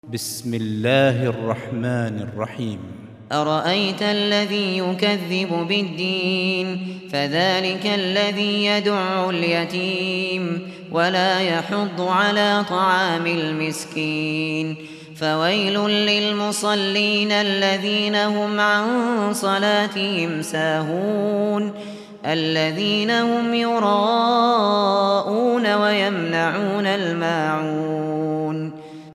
بسم الله الرحمن الرحيم. أرأيت الذي يكذب بالدين فذلك الذي يدع اليتيم ولا يحض على طعام المسكين فويل للمصلين الذين هم عن صلاتهم ساهون الذين هم يراءون ويمنعون الماعون